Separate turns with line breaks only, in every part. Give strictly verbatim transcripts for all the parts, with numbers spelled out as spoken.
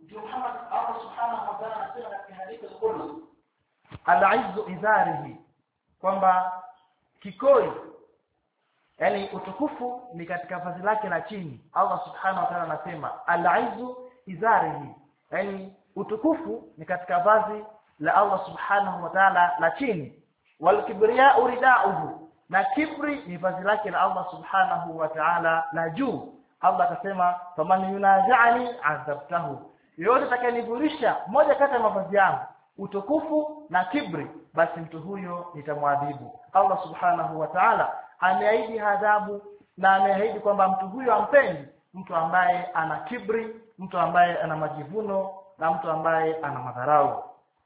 Mtume Muhammad Allah subhanahu wa ta'ala anasema katika hadithi al-Qudsi, al-'izzu izarihi, kwamba kikoi, yani utukufu ni katika vazi lake la chini. Allah subhanahu wa ta'ala anasema al-'izzu izarihi, yani utukufu ni katika vazi la Allah subhanahu wa ta'ala la chini. Wal kibriya'u rida'uhu, na kibri ni vazi lake la Allah subhanahu wa ta'ala la juu. Allah akasema faman yunazi'ani azabtahu, yote atakayenivulisha moja kati ya mavazi yangu, utukufu na kibri, basi mtu huyo nitamwadhibu. Allah subhanahu wa ta'ala ameahidi adhabu, na ameahidi kwamba mtu huyo ampendi mtu ambaye ana kibri, mtu ambaye ana majivuno, na mtu ambaye ana madharau.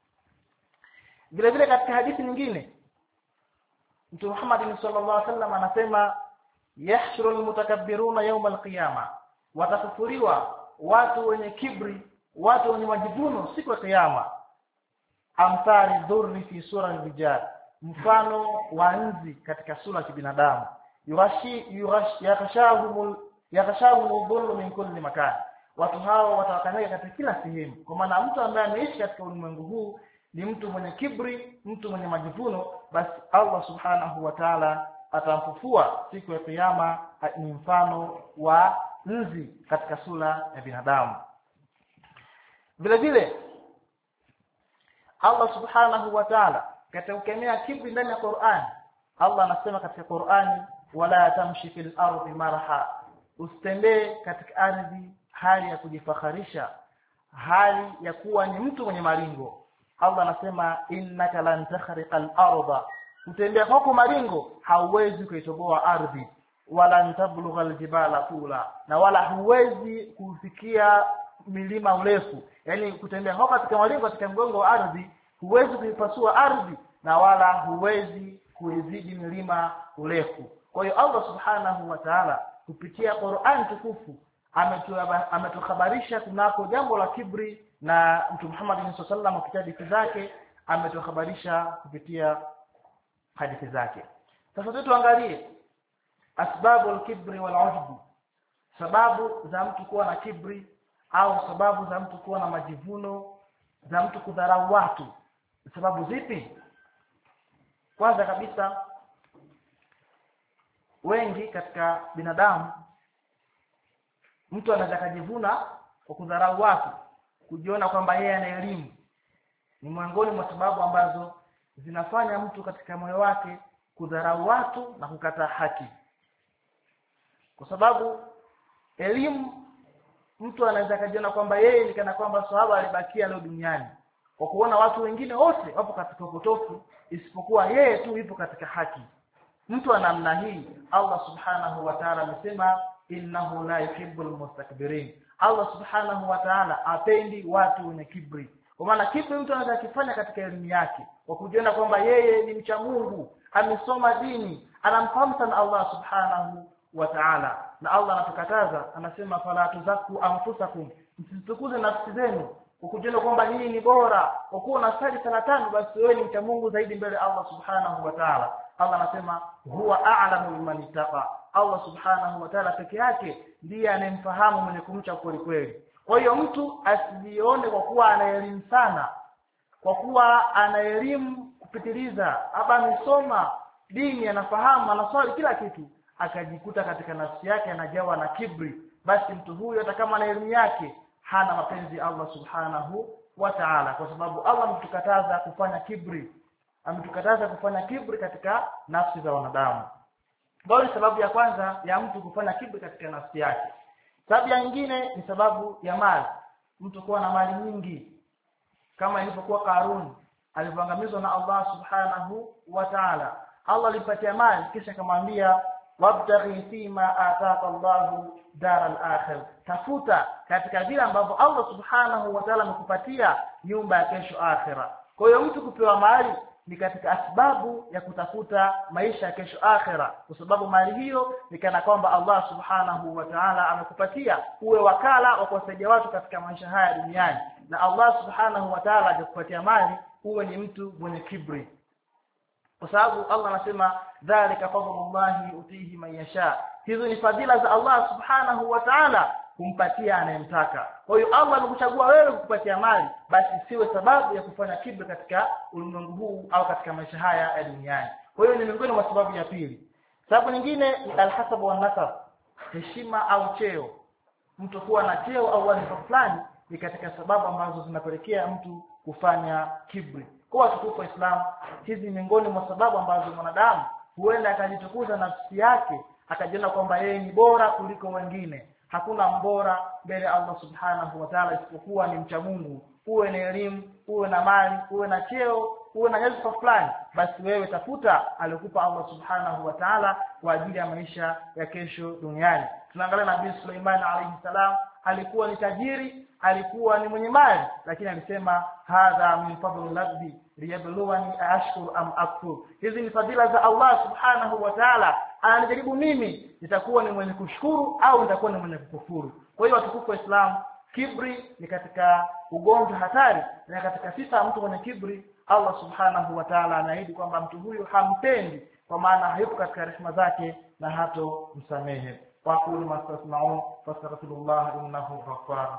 Vile vile katika hadithi nyingine Mtume Muhammad sallallahu alaihi wasallam anasema yahshurul mutakabbiruna yawm al-qiyama, watafufuriwa watu wenye kibri, watu wenye majivuno siku ya kiyama. Amthali dhurri fi sura al-rijal, mfano wa nzi katika sura ya binadamu. Yurashi yurash yakashahumul yakashahumul dhullu min kulli makan, watu hao watawakanyaga katika kila sehemu. Kwa maana mtu ambaye ameishi katika ulimwengu huu ni mtu mwenye kibri, mtu mwenye majivuno, basi Allah subhanahu wa ta'ala atamfufua siku ya kiyama ni mfano wa nzi katika sura ya binadamu. Vile vile Allah subhanahu wa ta'ala katika kukemea kibri ndani ya Qur'an, Allah anasema katika Qur'ani wala tamshi fil ardi maraha, usitembee katika ardhi hali ya kujifakharisha, hali ya kuwa ni mtu mwenye maringo. Allah anasema innaka lan takhriqal arda, utembea huko maringo hauwezi kuitoboa ardhi, wala ntablughal jibala tula, na wala huwezi kufikia milima urefu. Yani kutembea huko katika maringo katika mgongo wa ardhi huwezi kuipasua ardhi, na wala huwezi kuizidi milima urefu. Kwa hiyo Allah subhanahu wa ta'ala kupitia Qur'an tukufu ametuhabarisha kunako jambo la kibri, na Mtume Muhammad sallallahu alaihi wasallam kupitia hadithi zake ametuhabarisha kupitia hadithi zake. Sasa tuangalie asbabul kibri wal ujb, sababu za mtu kuwa na kibri au sababu za mtu kuwa na majivuno, za mtu kudharau watu. Sababu zipi? Kwanza kabisa, wengi katika binadamu mtu anaweza kujivuna kwa kudharau watu, kujiona kwamba yeye ana elimu. Ni miongoni mwa sababu ambazo zinafanya mtu katika moyo wake kudharau watu na kukataa haki. Kwa sababu elimu, mtu anaweza kujiona kwamba yeye ni kana kwamba sahaba alibakia leo duniani, kwa kuona watu wengine wote wapo katika upotofu isipokuwa yeye tu yupo katika haki. Mtu ana namna hii Allah subhanahu wa ta'ala amesema innahu la yuhibbul mustakbirin. Allah subhanahu wa ta'ala apendi watu wenye kibri. Kwa maana kibri mtu anaweza kufanya katika elimu yake kwa kujiona kwamba yeye ni mcha Mungu, amesoma dini, anamfahamu sana Allah subhanahu wa ta'ala. Na Allah anatukataza, anasema fala tuzaku anfusakum, msitukuze nafsi zenu kwa kujiona kwamba hii ni bora, kwa kuwa unasali sala tano basi wewe ni mcha Mungu zaidi mbele Allah subhanahu wa ta'ala. Allah anasema huwa a'lamu biman ittaqa, Allah subhanahu wa ta'ala peke yake ndiye anemfahamu mwenye kumcha kweli kweli. Kwa hiyo mtu asijione kwa kuwa ana elimu sana, kwa kuwa ana elimu kupitiliza, haba amesoma dini, anafahamu, anaswali kila kitu, akajikuta katika nafsi yake anajawa na kibri, basi mtu huyo hata kama ana elimu yake hana mapenzi ya Allah subhanahu wa ta'ala, kwa sababu Allah ametukataza kufanya kibri, ametukataza kufanya kibri katika nafsi za wanadamu. Ndio sababu ya kwanza ya mtu kufanya kibri katika nafsi yake. Sababu nyingine ni sababu ya mali, mtu kuwa na mali nyingi, kama ilivyokuwa Karun alivyoangamizwa na Allah subhanahu wa ta'ala. Allah alimpatia mali kisha akamwambia wabtaghi fima ataka Allahu daral akhir, tafuta katika vile ambavyo Allah subhanahu wa ta'ala amekupatia nyumba ya kesho akhira. Kwa hiyo mtu kupewa mali ni katika sababu ya kutafuta maisha ya kesho akhira, kwa sababu mali hiyo ni kana kwamba Allah subhanahu wa ta'ala amekupatia uwe wakala wa kuwasaidia watu katika maisha haya duniani, na Allah subhanahu wa ta'ala hajakupatia mali uwe ni mtu mwenye kibri, kwa sababu Allah anasema dhalika fadlullahi utihi man yasha, hizo ni fadhila za Allah subhanahu wa ta'ala, kumpatia anayemtaka. Kwa hiyo Allah amekuchagua wewe kukupatia mali, basi siwe sababu ya kufanya kibri katika ulimwengu huu au katika maisha haya ya duniani. Kwa hiyo ni miongoni mwa sababu ya pili. Sababu nyingine ni alhasab wa nasab, heshima au cheo. Mtu kuwa na cheo au wadhifa fulani ni katika sababu ambazo zinapelekea mtu kufanya kibri. Kwa watukufu wa Islam, hizi miongoni mwa sababu ambazo mwanadamu huenda akajitukuza nafsi yake, akajiona kwamba yeye ni bora kuliko wengine. Hakuna mbora mbele ya Allah Subhanahu wa Ta'ala isipokuwa ni mcha Mungu. Uwe na elimu, uwe na mali, uwe na cheo, uwe na nyadhifa fulani, basi wewe tafuta alikupa Allah Subhanahu wa Ta'ala kwa ajili ya maisha ya kesho duniani. Tunaangalia Nabii Suleiman alayhi salam, alikuwa ni tajiri, alikuwa ni mwenye mali, lakini alisema hadha min fadli rabbi liyabluwani ashkur am akfur. Hizi ni fadhila za Allah Subhanahu wa Ta'ala, anajaribu mimi nitakuwa ni mwenye kushukuru au nitakuwa ni mwenye kukufuru. Kwa hiyo watukufu wa Islam, kibri ni katika ugonjwa hatari, na katika sifa ya mtu mwenye kibri Allah Subhanahu wa Ta'ala anaahidi kwamba mtu huyu hampendi, kwa maana hayupo katika rehema zake na hato msamehe. Wa qul mastasma'un fastaghfirullah innahu ghaffar.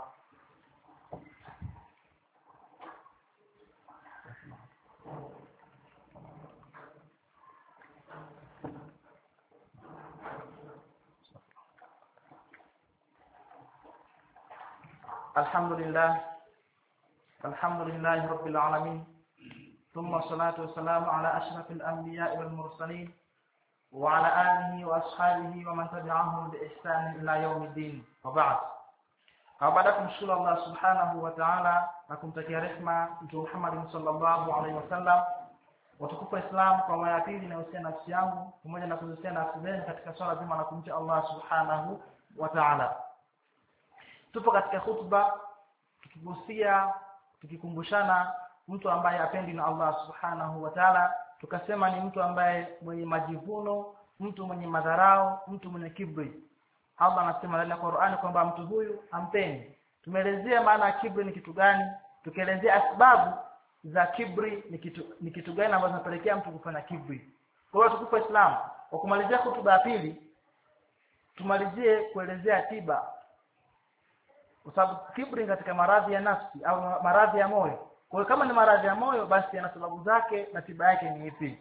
الحمد لله الحمد لله رب العالمين ثم الصلاة والسلام على أشرف الأنبياء والمرسلين وعلى آله وأصحابه ومن تبعهم بإحسان إلى يوم الدين وبعد. أبداكم شكر الله سبحانه وتعالى لكم تكي رحمة محمد صلى الله عليه وسلم. Watukufu Islam, kwa mara ya pili nahusiana nafsi yangu pamoja na kuhusiana nafsi zenu katika swala zima la kumcha Allah Subhanahu wa Ta'ala. Tupo katika khutba tukigusia tukikumbushana mtu ambaye apendi na Allah Subhanahu wa Ta'ala. Tukasema ni mtu ambaye mwenye majivuno, mtu mwenye madharau, mtu mwenye kibri. Allah anasema ndani ya Qur'ani kwamba mtu huyu ampendi. Tumeelezea maana ya kibri ni kitu gani, tukaelezea sababu za kibri ni kitu ni kitu gani ambazo zinapelekea mtu kufanya kibri. Kwa hiyo tukufu Islam, kwa kumalizia hotuba ya pili, tumalizie kuelezea tiba. Kwa sababu kibri katika maradhi ya nafsi au maradhi ya moyo. Kwa hiyo kama ni maradhi ya moyo, basi yana sababu zake na tiba yake ni ipi?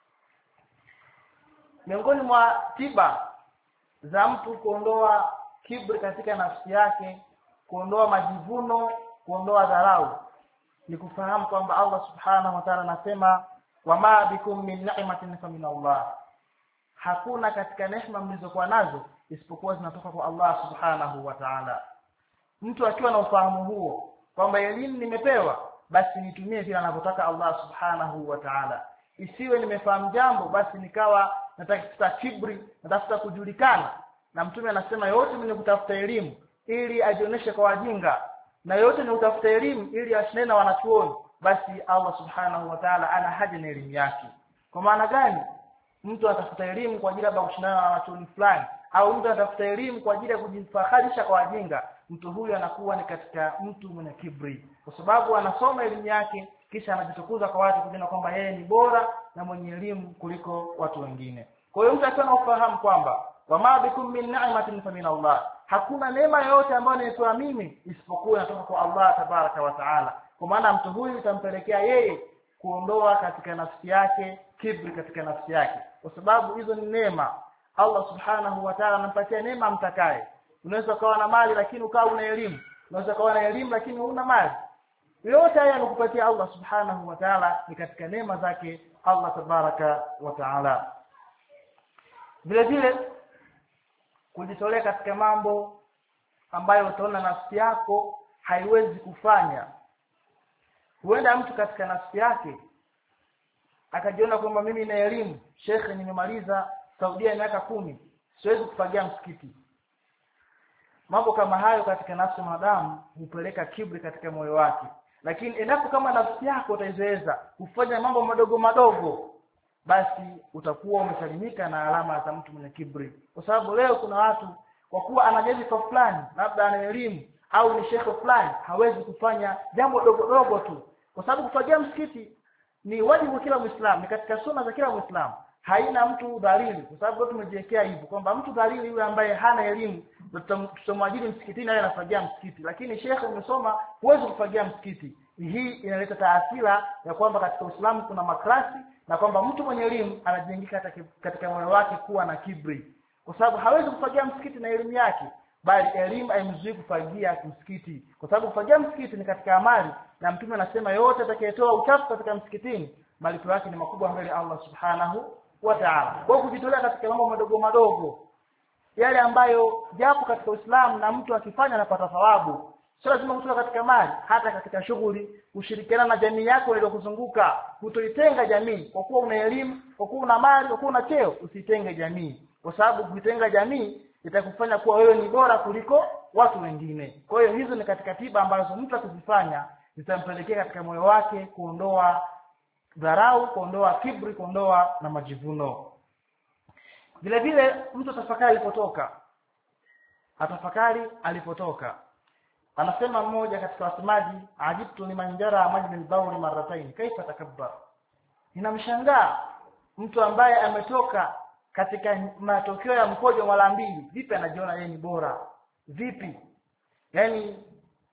Miongoni mwa tiba za mtu kuondoa kibri katika nafsi yake, kuondoa majivuno, kuondoa dharau, ni kufahamu kwamba Allah Subhanahu wa Ta'ala anasema wama bikum min ni'matin fa min Allah. Hakuna katika neema mlizokuwa nazo isipokuwa zinatoka kwa Allah Subhanahu wa Ta'ala. Mtu akiwa na ufahamu huo kwamba elimu nimepewa, basi nitumie vile anavyotaka Allah Subhanahu wa Ta'ala. Isiwe nimefahamu jambo basi nikawa nataka kibri, nataka kujulikana. Na Mtume anasema yote mwenye kutafuta elimu ili ajioneshe kwa wajinga, na yote ni utafuta elimu ili ashinde na wanachuoni, basi Allah Subhanahu wa Ta'ala ana haja na elimu yake. Kwa maana gani? Mtu atafuta elimu kwa ajili ya kushindana na wanachuoni fulani, au mtu atafuta elimu kwa ajili ya kujifaharisha kwa wajinga, mtu huyu anakuwa ni katika mtu mwenye kibri, kwa sababu anasoma elimu yake kisha anajitukuza kwa watu kujiona kwamba yeye ni bora na mwenye elimu kuliko watu wengine. Kwa hiyo mtu akiwa na ufahamu kwamba wama bikum min ni'matin fa min Allah, hakuna neema yoyote ambayo nimetoa mimi isipokuwa inatoka kwa Allah Tabaraka wa Taala, kwa maana mtu huyu itampelekea yeye kuondoa katika nafsi yake kibri katika nafsi yake, kwa sababu hizo ni neema. Allah Subhanahu wa Ta'ala anampatia neema mtakaye. Unaweza kuwa na mali lakini ukawa una elimu, unaweza kuwa na elimu lakini huna mali. Yote haya anakupatia Allah Subhanahu wa Ta'ala ni katika neema zake Allah Tabaraka wa Ta'ala. Vile vile kujitolea katika mambo ambayo utaona nafsi yako haiwezi kufanya. Huenda mtu katika nafsi yake akajiona kwamba mimi na elimu, shekhe nimemaliza Saudia miaka kumi, siwezi kufagia msikiti. Mambo kama hayo katika nafsi ya mwanadamu hupeleka kibri katika moyo wake. Lakini endapo kama nafsi yako utaizoeza kufanya mambo madogo madogo, basi utakuwa umesalimika na alama za mtu mwenye kibri. Kwa sababu leo kuna watu kwa kuwa anajeji kwa fulani, labda ana elimu au ni shekhe fulani, hawezi kufanya jambo dogo dogo tu. Kwa sababu kufagia msikiti ni wajibu wa kila Muislamu, ni katika sunna za kila Muislamu. Haina mtu dhalili, kwa sababu tumejiwekea hivyo kwamba mtu dhalili yule ambaye hana elimu tutamwajiri msikitini yeye anafagia msikiti, lakini shekhe umesoma huwezi kufagia msikiti. Hii inaleta taasira ya kwamba katika Uislamu kuna maklasi na kwamba mtu mwenye elimu anajengeka katika, katika moyo wake kuwa na kibri, kwa sababu hawezi kufagia msikiti na elimu yake, bali elimu haimzuii kufagia msikiti, kwa sababu kufagia msikiti ni katika amali, na Mtume anasema yote atakayetoa uchafu katika msikitini malipo yake ni makubwa mbele Allah Subhanahu wa Ta'ala. Kwa kujitolea katika mambo madogo madogo yale ambayo japo katika Uislamu na mtu akifanya anapata thawabu, sio lazima kutoka katika mali, hata katika shughuli, ushirikiana na jamii yako iliyokuzunguka, kutoitenga jamii. Kwa kuwa una elimu, kwa kuwa una mali, kwa kuwa una cheo, usitenge jamii, kwa sababu kuitenga jamii itakufanya kuwa wewe ni bora kuliko watu wengine. Kwa hiyo hizo ni katika tiba ambazo mtu akizifanya zitampelekea katika moyo wake kuondoa dharau, kuondoa kibri, kuondoa na majivuno. Vile vile mtu tafakari alipotoka, atafakari alipotoka. Anasema mmoja katika wasemaji, ajibtu liman jara majli al-bawl marratayn kaifa takabbar. Ninamshangaa mtu ambaye ametoka katika matokeo ya mkojo mara mbili, vipi anajiona yeye ni bora? Vipi? Yaani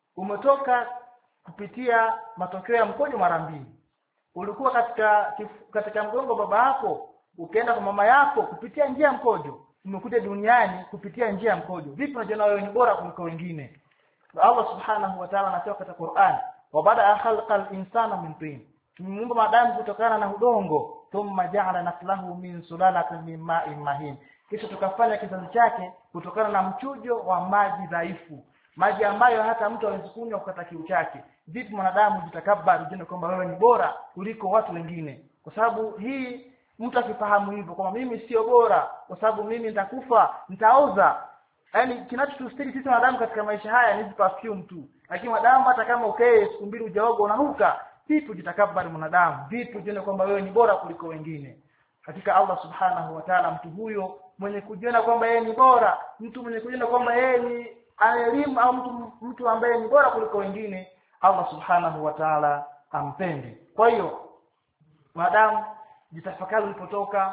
umetoka kupitia matokeo ya mkojo mara mbili. Ulikuwa katika katika mgongo baba yako, ukaenda kwa mama yako kupitia njia ya mkojo, umekuja duniani kupitia njia ya mkojo. Vipi unajiona wewe ni bora kuliko wengine? Allah Subhanahu wa Ta'ala anasema katika Qur'an, wa bada khalqal insana min tin. Tumemuumba mwanadamu kutokana na udongo, thumma ja'ala naslahu min sulalatin min ma'in mahin. Kisha tukafanya kizazi chake kutokana na mchujo wa maji dhaifu, maji ambayo hata mtu hawezi kunywa kukata kiu chake. Vipi mwanadamu jitakabari jina kwamba wewe ni bora kuliko watu wengine? Kwa sababu hii mtu akifahamu hivyo kwamba mimi sio bora, kwa sababu mimi nitakufa, nitaoza. Yaani kinachotustiri sisi wanadamu katika maisha haya ni perfume tu. Lakini wanadamu hata kama ukae siku mbili ujaoga unahuka, vipi jitakabari mwanadamu? Vipi ujione kwamba wewe ni bora kuliko wengine? Katika Allah Subhanahu wa Ta'ala, mtu huyo mwenye kujiona kwamba yeye ni bora, mtu mwenye kujiona kwamba yeye ni elimu, au mtu mtu ambaye ni bora kuliko wengine, Allah Subhanahu wa Ta'ala ampende. Kwa hiyo mwanadamu jitafakari ulipotoka,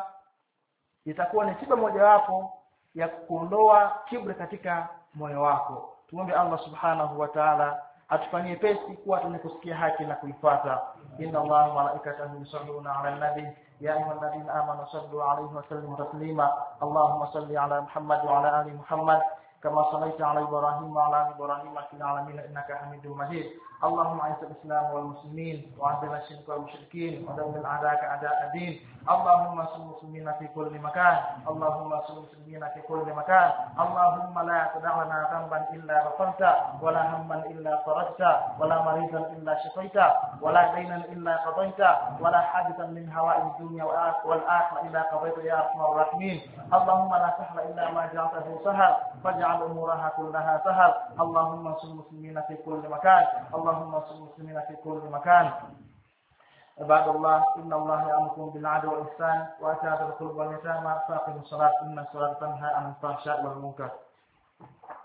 itakuwa ni tiba mojawapo ya kuondoa kibri katika moyo wako. Tuombe Allah Subhanahu wa Ta'ala atufanyie pesi kuwa tunekusikia haki na kuifuata. Inna Allaha wa malaikatahu yusalluna 'alan nabi ya ayyuhalladhina amanu sallu 'alayhi wa sallimu taslima. Allahumma salli 'ala Muhammad wa 'ala ali Muhammad كما صليت على إبراهيم وعلى آل إبراهيم في العالمين إنك حميد مجيد. اللهم أعز الإسلام والمسلمين وأذل الشرك والمشركين ودمر أعداءك أعداء الدين. اللهم انصر المسلمين في كل مكان، اللهم انصر المسلمين في كل مكان. اللهم لا تدع لنا ذنبا إلا غفرته، ولا هما إلا فرجته، ولا مريضا إلا شفيته، ولا دينا إلا قضيته، ولا حاجة من هوائج الدنيا والآخرة إلا قضيته يا أرحم الراحمين. اللهم لا سهل إلا ما جعلته سهل، فاجعل أمورها كلها سهل. اللهم انصر المسلمين في كل مكان، اللهم انصر المسلمين في كل مكان. عباد الله، إن الله يأمركم بالعدل والإحسان وإيتاء ذي القربى واليتامى فأقيموا الصلاة إن الصلاة تنهى عن الفحشاء والمنكر.